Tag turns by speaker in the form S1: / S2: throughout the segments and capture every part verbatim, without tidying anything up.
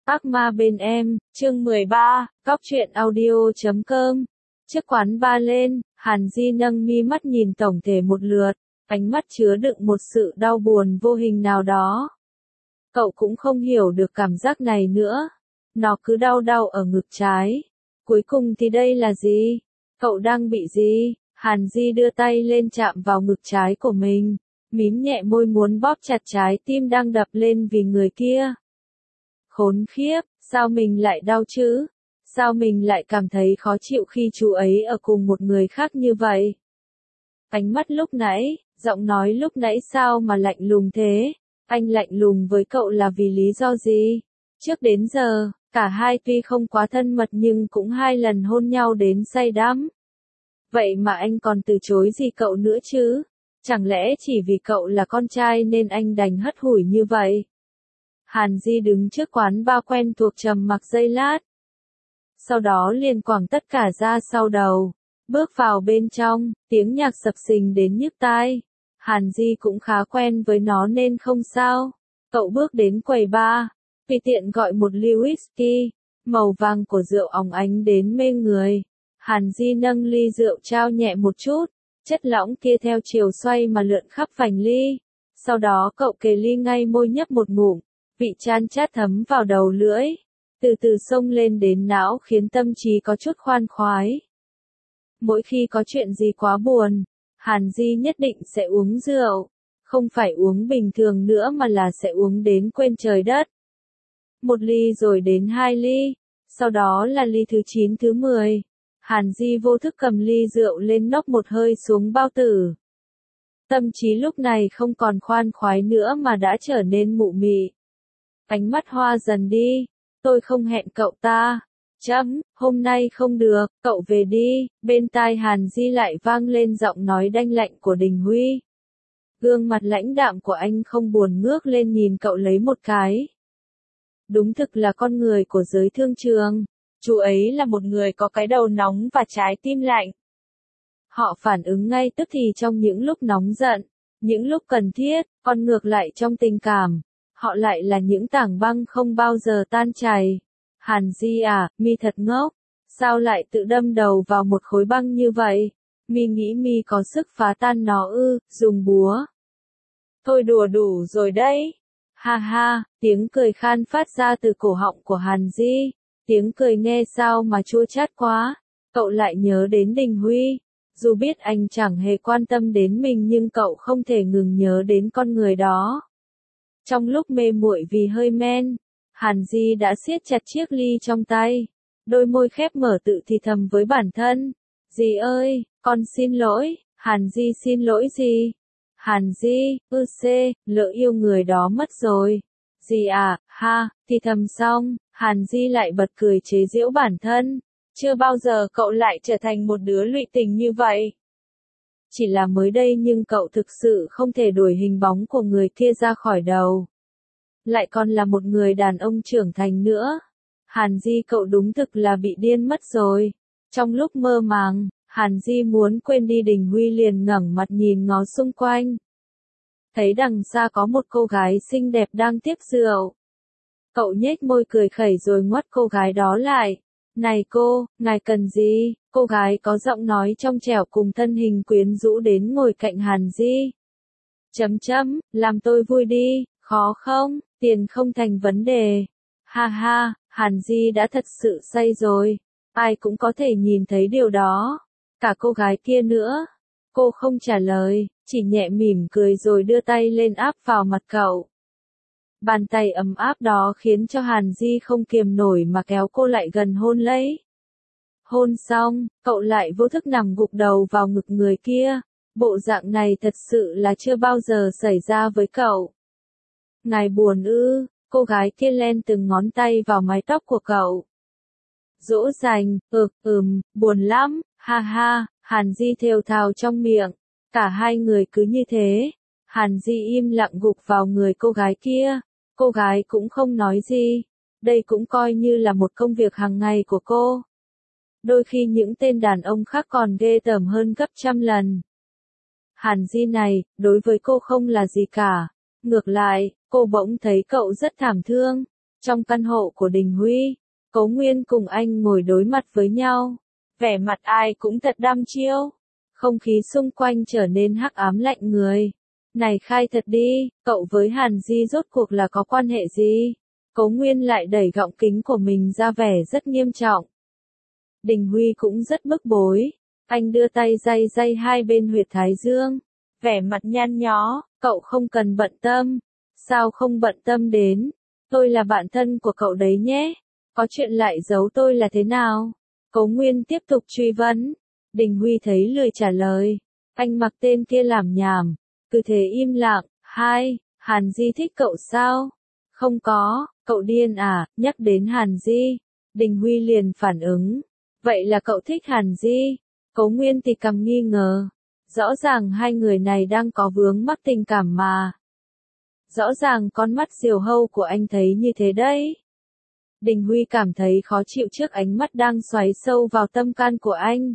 S1: Ác ma bên em, chương mười ba, cóc truyện audio chấm com. Trước quán bar lên, Hàn Di nâng mi mắt nhìn tổng thể một lượt, ánh mắt chứa đựng một sự đau buồn vô hình nào đó. Cậu cũng không hiểu được cảm giác này nữa. Nó cứ đau đau ở ngực trái. Cuối cùng thì đây là gì? Cậu đang bị gì? Hàn Di đưa tay lên chạm vào ngực trái của mình, mím nhẹ môi muốn bóp chặt trái tim đang đập lên vì người kia. Khốn khiếp, sao mình lại đau chứ? Sao mình lại cảm thấy khó chịu khi chú ấy ở cùng một người khác như vậy? Ánh mắt lúc nãy, giọng nói lúc nãy sao mà lạnh lùng thế? Anh lạnh lùng với cậu là vì lý do gì? Trước đến giờ, cả hai tuy không quá thân mật nhưng cũng hai lần hôn nhau đến say đắm. Vậy mà anh còn từ chối gì cậu nữa chứ? Chẳng lẽ chỉ vì cậu là con trai nên anh đành hất hủi như vậy? Hàn Di đứng trước quán bar quen thuộc trầm mặc giây lát. Sau đó liền quẳng tất cả ra sau đầu. Bước vào bên trong, tiếng nhạc sập sình đến nhức tai. Hàn Di cũng khá quen với nó nên không sao. Cậu bước đến quầy bar, tùy tiện gọi một ly whisky, màu vàng của rượu óng ánh đến mê người. Hàn Di nâng ly rượu trao nhẹ một chút, chất lỏng kia theo chiều xoay mà lượn khắp vành ly. Sau đó cậu kề ly ngay môi nhấp một ngụm, vị chan chát thấm vào đầu lưỡi, từ từ xông lên đến não khiến tâm trí có chút khoan khoái. Mỗi khi có chuyện gì quá buồn, Hàn Di nhất định sẽ uống rượu, không phải uống bình thường nữa mà là sẽ uống đến quên trời đất. Một ly rồi đến hai ly, sau đó là ly thứ chín thứ mười. Hàn Di vô thức cầm ly rượu lên nốc một hơi xuống bao tử. Tâm trí lúc này không còn khoan khoái nữa mà đã trở nên mụ mị. Ánh mắt hoa dần đi, tôi không hẹn cậu ta. Chấm, hôm nay không được, cậu về đi. Bên tai Hàn Di lại vang lên giọng nói đanh lạnh của Đình Huy. Gương mặt lãnh đạm của anh không buồn ngước lên nhìn cậu lấy một cái. Đúng thực là con người của giới thương trường. Chú ấy là một người có cái đầu nóng và trái tim lạnh. Họ phản ứng ngay tức thì trong những lúc nóng giận, những lúc cần thiết, còn ngược lại trong tình cảm, họ lại là những tảng băng không bao giờ tan chảy. Hàn Di à, mi thật ngốc, sao lại tự đâm đầu vào một khối băng như vậy? Mi nghĩ mi có sức phá tan nó ư, dùng búa. Thôi đùa đủ rồi đấy. Ha ha, tiếng cười khan phát ra từ cổ họng của Hàn Di. Tiếng cười nghe sao mà chua chát quá. Cậu lại nhớ đến Đình Huy. Dù biết anh chẳng hề quan tâm đến mình nhưng cậu không thể ngừng nhớ đến con người đó. Trong lúc mê muội vì hơi men, Hàn Di đã siết chặt chiếc ly trong tay. Đôi môi khép mở tự thì thầm với bản thân. Dì ơi, con xin lỗi. Hàn Di xin lỗi gì? Hàn Di, ư xê, lỡ yêu người đó mất rồi. Dì à, ha, thì thầm xong, Hàn Di lại bật cười chế giễu bản thân. Chưa bao giờ cậu lại trở thành một đứa lụy tình như vậy. Chỉ là mới đây nhưng cậu thực sự không thể đuổi hình bóng của người kia ra khỏi đầu. Lại còn là một người đàn ông trưởng thành nữa. Hàn Di cậu đúng thực là bị điên mất rồi. Trong lúc mơ màng, Hàn Di muốn quên đi Đình Huy liền ngẩng mặt nhìn ngó xung quanh. Thấy đằng xa có một cô gái xinh đẹp đang tiếc rượu. Cậu nhếch môi cười khẩy rồi ngoắt cô gái đó lại. Này cô, ngài cần gì? Cô gái có giọng nói trong trẻo cùng thân hình quyến rũ đến ngồi cạnh Hàn Di. Chấm chấm, làm tôi vui đi, khó không? Tiền không thành vấn đề. Ha ha, Hàn Di đã thật sự say rồi. Ai cũng có thể nhìn thấy điều đó. Cả cô gái kia nữa. Cô không trả lời, chỉ nhẹ mỉm cười rồi đưa tay lên áp vào mặt cậu. Bàn tay ấm áp đó khiến cho Hàn Di không kiềm nổi mà kéo cô lại gần hôn lấy. Hôn xong, cậu lại vô thức nằm gục đầu vào ngực người kia. Bộ dạng này thật sự là chưa bao giờ xảy ra với cậu. Ngài buồn ư? Cô gái kia len từng ngón tay vào mái tóc của cậu. Dỗ dành, ực, ừm, buồn lắm, ha ha, Hàn Di thều thào trong miệng. Cả hai người cứ như thế. Hàn Di im lặng gục vào người cô gái kia. Cô gái cũng không nói gì. Đây cũng coi như là một công việc hàng ngày của cô. Đôi khi những tên đàn ông khác còn ghê tởm hơn gấp trăm lần. Hàn Di này, đối với cô không là gì cả. Ngược lại, cô bỗng thấy cậu rất thảm thương. Trong căn hộ của Đình Huy, Cố Nguyên cùng anh ngồi đối mặt với nhau. Vẻ mặt ai cũng thật đăm chiêu. Không khí xung quanh trở nên hắc ám lạnh người. Này khai thật đi, cậu với Hàn Di rốt cuộc là có quan hệ gì? Cố Nguyên lại đẩy gọng kính của mình ra vẻ rất nghiêm trọng. Đình Huy cũng rất bức bối. Anh đưa tay day day hai bên huyệt thái dương. Vẻ mặt nhăn nhó, cậu không cần bận tâm. Sao không bận tâm đến? Tôi là bạn thân của cậu đấy nhé. Có chuyện lại giấu tôi là thế nào? Cố Nguyên tiếp tục truy vấn. Đình Huy thấy lười trả lời. Anh mặc tên kia làm nhảm. Cứ thế im lặng. Hai, Hàn Di thích cậu sao? Không có, cậu điên à, nhắc đến Hàn Di. Đình Huy liền phản ứng. Vậy là cậu thích Hàn Di? Cố Nguyên thì cầm nghi ngờ. Rõ ràng hai người này đang có vướng mắc tình cảm mà. Rõ ràng con mắt diều hâu của anh thấy như thế đấy. Đình Huy cảm thấy khó chịu trước ánh mắt đang xoáy sâu vào tâm can của anh.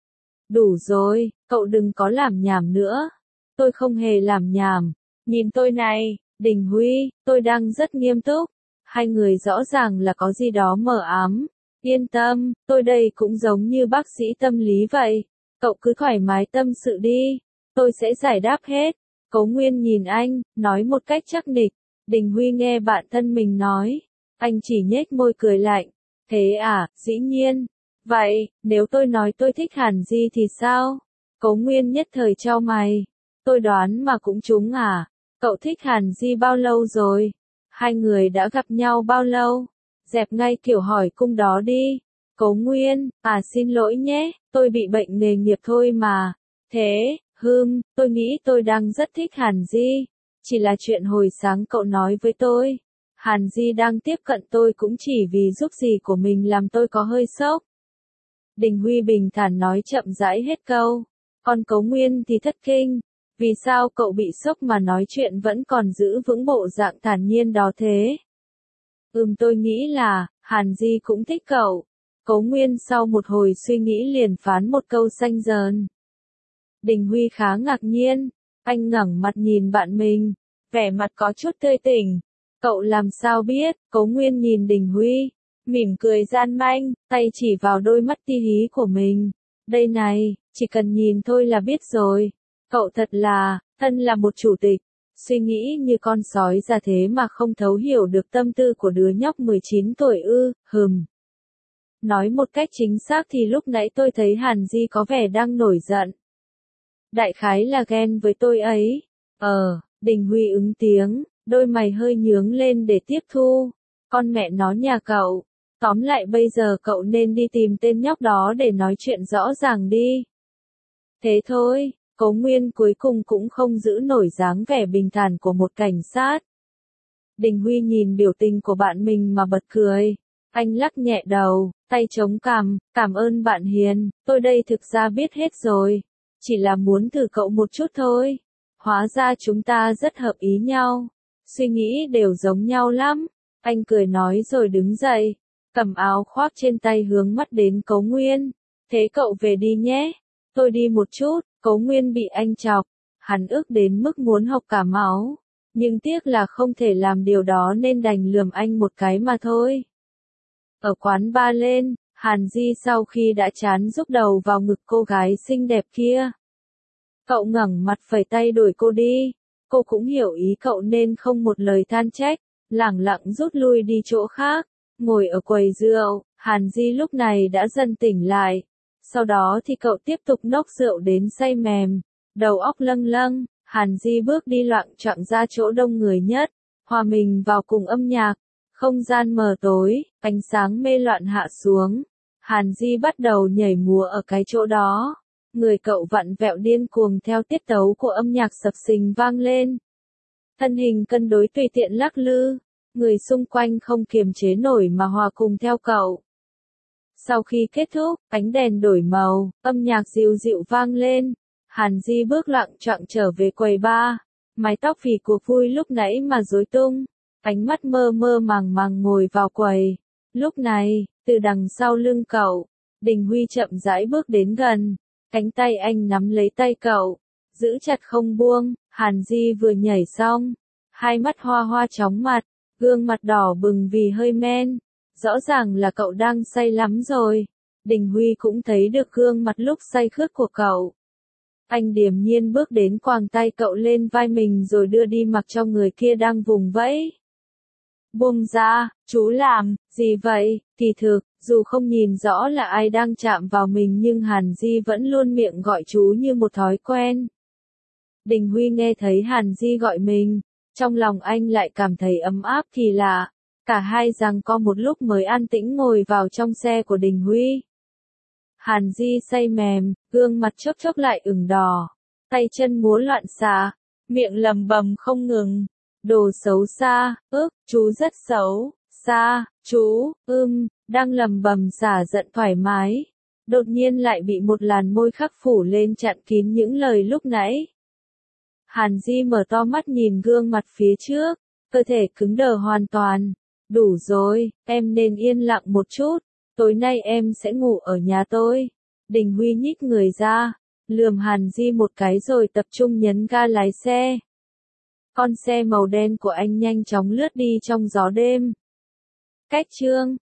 S1: Đủ rồi, cậu đừng có làm nhảm nữa. Tôi không hề làm nhảm. Nhìn tôi này, Đình Huy, tôi đang rất nghiêm túc. Hai người rõ ràng là có gì đó mờ ám. Yên tâm, tôi đây cũng giống như bác sĩ tâm lý vậy. Cậu cứ thoải mái tâm sự đi. Tôi sẽ giải đáp hết. Cố Nguyên nhìn anh, nói một cách chắc nịch. Đình Huy nghe bạn thân mình nói. Anh chỉ nhếch môi cười lạnh. Thế à, dĩ nhiên. Vậy, nếu tôi nói tôi thích Hàn Di thì sao? Cố Nguyên nhất thời chau mày. Tôi đoán mà cũng trúng à? Cậu thích Hàn Di bao lâu rồi? Hai người đã gặp nhau bao lâu? Dẹp ngay kiểu hỏi cung đó đi. Cố Nguyên, à xin lỗi nhé, tôi bị bệnh nghề nghiệp thôi mà. Thế, hừm, tôi nghĩ tôi đang rất thích Hàn Di. Chỉ là chuyện hồi sáng cậu nói với tôi. Hàn Di đang tiếp cận tôi cũng chỉ vì giúp gì của mình làm tôi có hơi sốc. Đình Huy bình thản nói chậm rãi hết câu. Còn Cố Nguyên thì thất kinh. Vì sao cậu bị sốc mà nói chuyện vẫn còn giữ vững bộ dạng thản nhiên đó thế? Ừm tôi nghĩ là, Hàn Di cũng thích cậu. Cố Nguyên sau một hồi suy nghĩ liền phán một câu xanh dờn. Đình Huy khá ngạc nhiên. Anh ngẩng mặt nhìn bạn mình. Vẻ mặt có chút tươi tỉnh. Cậu làm sao biết? Cố Nguyên nhìn Đình Huy. Mỉm cười gian manh, tay chỉ vào đôi mắt ti hí của mình. Đây này, chỉ cần nhìn thôi là biết rồi. Cậu thật là, thân là một chủ tịch. Suy nghĩ như con sói ra thế mà không thấu hiểu được tâm tư của đứa nhóc mười chín tuổi ư, hừm. Nói một cách chính xác thì lúc nãy tôi thấy Hàn Di có vẻ đang nổi giận. Đại khái là ghen với tôi ấy. Ờ, Đình Huy ứng tiếng, đôi mày hơi nhướng lên để tiếp thu. Con mẹ nó nhà cậu. Tóm lại bây giờ cậu nên đi tìm tên nhóc đó để nói chuyện rõ ràng đi. Thế thôi, Cố Nguyên cuối cùng cũng không giữ nổi dáng vẻ bình thản của một cảnh sát. Đình Huy nhìn biểu tình của bạn mình mà bật cười. Anh lắc nhẹ đầu, tay chống cằm, cảm ơn bạn hiền, tôi đây thực ra biết hết rồi. Chỉ là muốn thử cậu một chút thôi. Hóa ra chúng ta rất hợp ý nhau. Suy nghĩ đều giống nhau lắm. Anh cười nói rồi đứng dậy. Cầm áo khoác trên tay hướng mắt đến Cố Nguyên. Thế cậu về đi nhé. Tôi đi một chút. Cố Nguyên bị anh chọc. Hắn ức đến mức muốn học cả máu. Nhưng tiếc là không thể làm điều đó nên đành lườm anh một cái mà thôi. Ở quán bar lên, Hàn Di sau khi đã chán rúc đầu vào ngực cô gái xinh đẹp kia. Cậu ngẩng mặt phẩy tay đuổi cô đi. Cô cũng hiểu ý cậu nên không một lời than trách, lẳng lặng rút lui đi chỗ khác. Ngồi ở quầy rượu, Hàn Di lúc này đã dần tỉnh lại. Sau đó thì cậu tiếp tục nốc rượu đến say mềm, đầu óc lâng lâng. Hàn Di bước đi loạng choạng ra chỗ đông người nhất, hòa mình vào cùng âm nhạc. Không gian mờ tối, ánh sáng mê loạn hạ xuống. Hàn Di bắt đầu nhảy múa ở cái chỗ đó. Người cậu vặn vẹo điên cuồng theo tiết tấu của âm nhạc sập sình vang lên. Thân hình cân đối tùy tiện lắc lư. Người xung quanh không kiềm chế nổi mà hòa cùng theo cậu. Sau khi kết thúc, ánh đèn đổi màu, âm nhạc dịu dịu vang lên. Hàn Di bước loạng choạng trở về quầy bar. Mái tóc phì của vui lúc nãy mà rối tung. Ánh mắt mơ mơ màng màng ngồi vào quầy. Lúc này, từ đằng sau lưng cậu, Đình Huy chậm rãi bước đến gần. Cánh tay anh nắm lấy tay cậu, giữ chặt không buông. Hàn Di vừa nhảy xong, hai mắt hoa hoa chóng mặt, gương mặt đỏ bừng vì hơi men. Rõ ràng là cậu đang say lắm rồi. Đình Huy cũng thấy được gương mặt lúc say khướt của cậu. Anh điềm nhiên bước đến quàng tay cậu lên vai mình rồi đưa đi mặc cho người kia đang vùng vẫy. Buông ra, chú làm, gì vậy? Kỳ thực, dù không nhìn rõ là ai đang chạm vào mình nhưng Hàn Di vẫn luôn miệng gọi chú như một thói quen. Đình Huy nghe thấy Hàn Di gọi mình, trong lòng anh lại cảm thấy ấm áp kỳ lạ. Cả hai giằng co một lúc mới an tĩnh ngồi vào trong xe của Đình Huy. Hàn Di say mềm, gương mặt chốc chốc lại ửng đỏ, tay chân múa loạn xạ, miệng lầm bầm không ngừng. Đồ xấu xa, ức, chú rất xấu, xa, chú, ưm, đang lầm bầm xả giận thoải mái. Đột nhiên lại bị một làn môi khắc phủ lên chặn kín những lời lúc nãy. Hàn Di mở to mắt nhìn gương mặt phía trước, cơ thể cứng đờ hoàn toàn. Đủ rồi, em nên yên lặng một chút, tối nay em sẽ ngủ ở nhà tôi. Đình Huy nhích người ra, lườm Hàn Di một cái rồi tập trung nhấn ga lái xe. Con xe màu đen của anh nhanh chóng lướt đi trong gió đêm. Cách chương